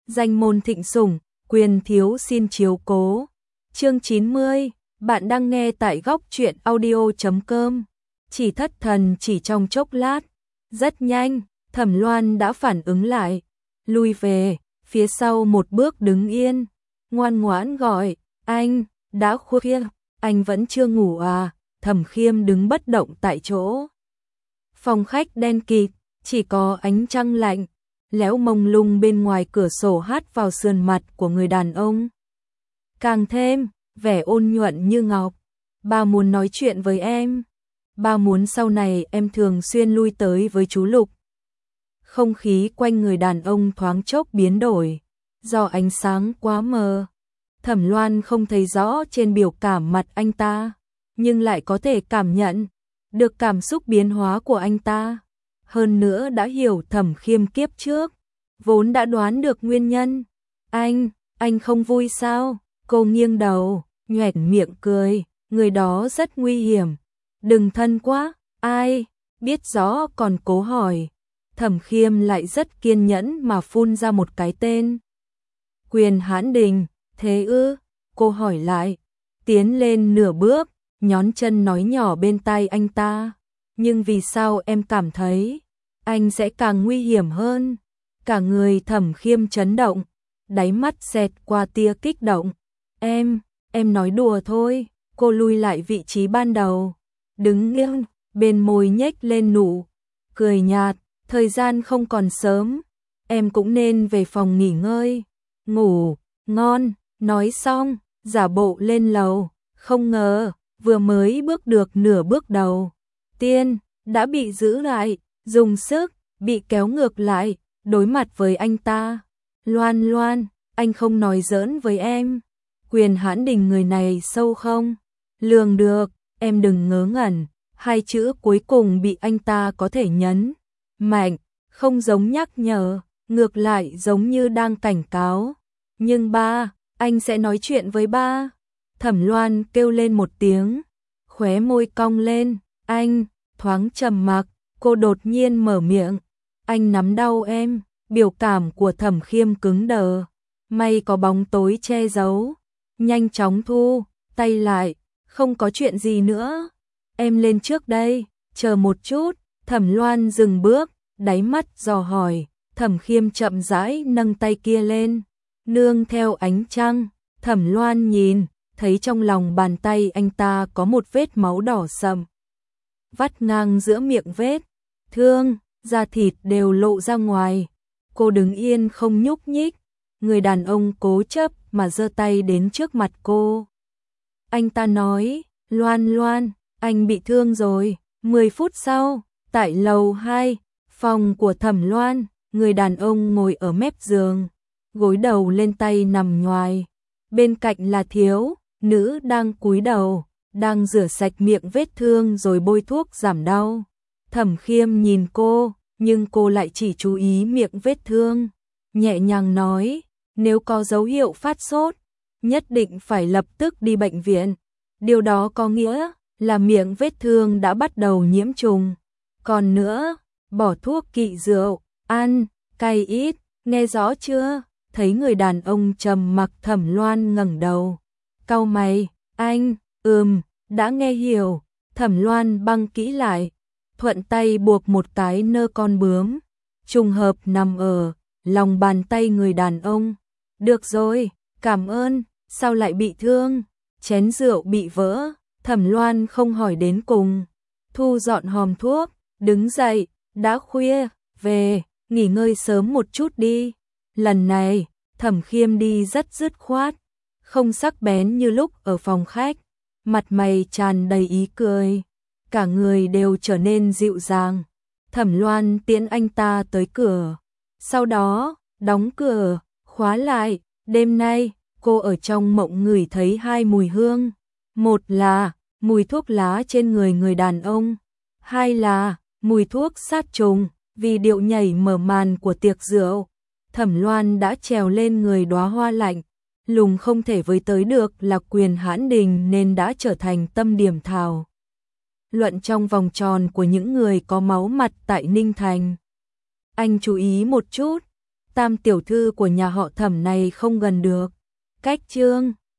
danh môn thịnh sủng, quyền thiếu xin chiếu cố. Chương 90, bạn đang nghe tại góc truyện audio.com. Chỉ thất thần chỉ trong chốc lát, rất nhanh, Thẩm Loan đã phản ứng lại, lui về, phía sau một bước đứng yên, ngoan ngoãn gọi, anh, đã khuya, anh vẫn chưa ngủ à? Thẩm Khiêm đứng bất động tại chỗ. Phòng khách đen kịt, chỉ có ánh trăng lạnh, léo mông lung bên ngoài cửa sổ hắt vào sườn mặt của người đàn ông. Càng thêm, vẻ ôn nhuận như ngọc. Ba muốn nói chuyện với em. Ba muốn sau này em thường xuyên lui tới với chú Lục. Không khí quanh người đàn ông thoáng chốc biến đổi, do ánh sáng quá mờ. Thẩm Loan không thấy rõ trên biểu cảm mặt anh ta, nhưng lại có thể cảm nhận được cảm xúc biến hóa của anh ta. Hơn nữa đã hiểu Thẩm Khiêm kiếp trước, vốn đã đoán được nguyên nhân. Anh không vui sao? Cô nghiêng đầu, nhoẻn miệng cười, người đó rất nguy hiểm. Đừng thân quá, ai? Biết rõ còn cố hỏi. Thẩm Khiêm lại rất kiên nhẫn mà phun ra một cái tên. Quyền Hãn Đình, thế ư? Cô hỏi lại, tiến lên nửa bước, nhón chân nói nhỏ bên tai anh ta. Nhưng vì sao em cảm thấy anh sẽ càng nguy hiểm hơn? Cả người Thẩm Khiêm chấn động, đáy mắt xẹt qua tia kích động. Em nói đùa thôi. Cô lui lại vị trí ban đầu, đứng nghiêng, bên môi nhếch lên nụ cười nhạt. Thời gian không còn sớm, em cũng nên về phòng nghỉ ngơi, ngủ ngon. Nói xong, giả bộ lên lầu, không ngờ vừa mới bước được nửa bước đầu tiên đã bị giữ lại, dùng sức bị kéo ngược lại, đối mặt với anh ta. Loan, anh không nói giỡn với em. Quyền Hãn Đình người này sâu không lường được, em đừng ngớ ngẩn. Hai chữ cuối cùng bị anh ta có thể nhấn mạnh, không giống nhắc nhở, ngược lại giống như đang cảnh cáo. Nhưng ba, anh sẽ nói chuyện với ba. Thẩm Loan kêu lên một tiếng, khóe môi cong lên. Anh, thoáng trầm mặc, cô đột nhiên mở miệng. Anh nắm đau em. Biểu cảm của Thẩm Khiêm cứng đờ, may có bóng tối che giấu, nhanh chóng thu tay lại. Không có chuyện gì nữa, em lên trước đây, chờ một chút. Thẩm Loan dừng bước, đáy mắt dò hỏi. Thẩm Khiêm chậm rãi nâng tay kia lên, nương theo ánh trăng. Thẩm Loan nhìn, thấy trong lòng bàn tay anh ta có một vết máu đỏ sậm, vắt ngang giữa miệng vết thương, da thịt đều lộ ra ngoài. Cô đứng yên không nhúc nhích, người đàn ông cố chấp mà giơ tay đến trước mặt cô. Anh ta nói, Loan, anh bị thương rồi. 10 phút sau, tại lầu 2, phòng của Thẩm Loan, người đàn ông ngồi ở mép giường, gối đầu lên tay nằm nhoài. Bên cạnh là thiếu nữ đang cúi đầu, đang rửa sạch miệng vết thương rồi bôi thuốc giảm đau. Thẩm Khiêm nhìn cô, nhưng cô lại chỉ chú ý miệng vết thương, nhẹ nhàng nói, nếu có dấu hiệu phát sốt, nhất định phải lập tức đi bệnh viện. Điều đó có nghĩa là miệng vết thương đã bắt đầu nhiễm trùng. Còn nữa, bỏ thuốc kỵ rượu, ăn cay ít, nghe rõ chưa? Thấy người đàn ông trầm mặc, Thẩm Loan ngẩng đầu, cau mày. Anh, đã nghe hiểu. Thẩm Loan băng kỹ lại, thuận tay buộc một cái nơ con bướm, trùng hợp nằm ở lòng bàn tay người đàn ông. Được rồi, cảm ơn. Sao lại bị thương? Chén rượu bị vỡ. Thẩm Loan không hỏi đến cùng, thu dọn hòm thuốc, đứng dậy, đã khuya, về, nghỉ ngơi sớm một chút đi. Lần này, Thẩm Khiêm đi rất dứt khoát, không sắc bén như lúc ở phòng khách, mặt mày tràn đầy ý cười, cả người đều trở nên dịu dàng. Thẩm Loan tiễn anh ta tới cửa, sau đó đóng cửa, khóa lại. Đêm nay, cô ở trong mộng ngửi thấy hai mùi hương. Một là mùi thuốc lá trên người người đàn ông, hai là mùi thuốc sát trùng. Vì điệu nhảy mở màn của tiệc rượu, Thẩm Loan đã trèo lên người đóa hoa lạnh lùng không thể với tới được là Quyền Hãn Đình, nên đã trở thành tâm điểm thảo luận trong vòng tròn của những người có máu mặt tại Ninh Thành. Anh chú ý một chút, Tam tiểu thư của nhà họ Thẩm này không gần được. Cách Trương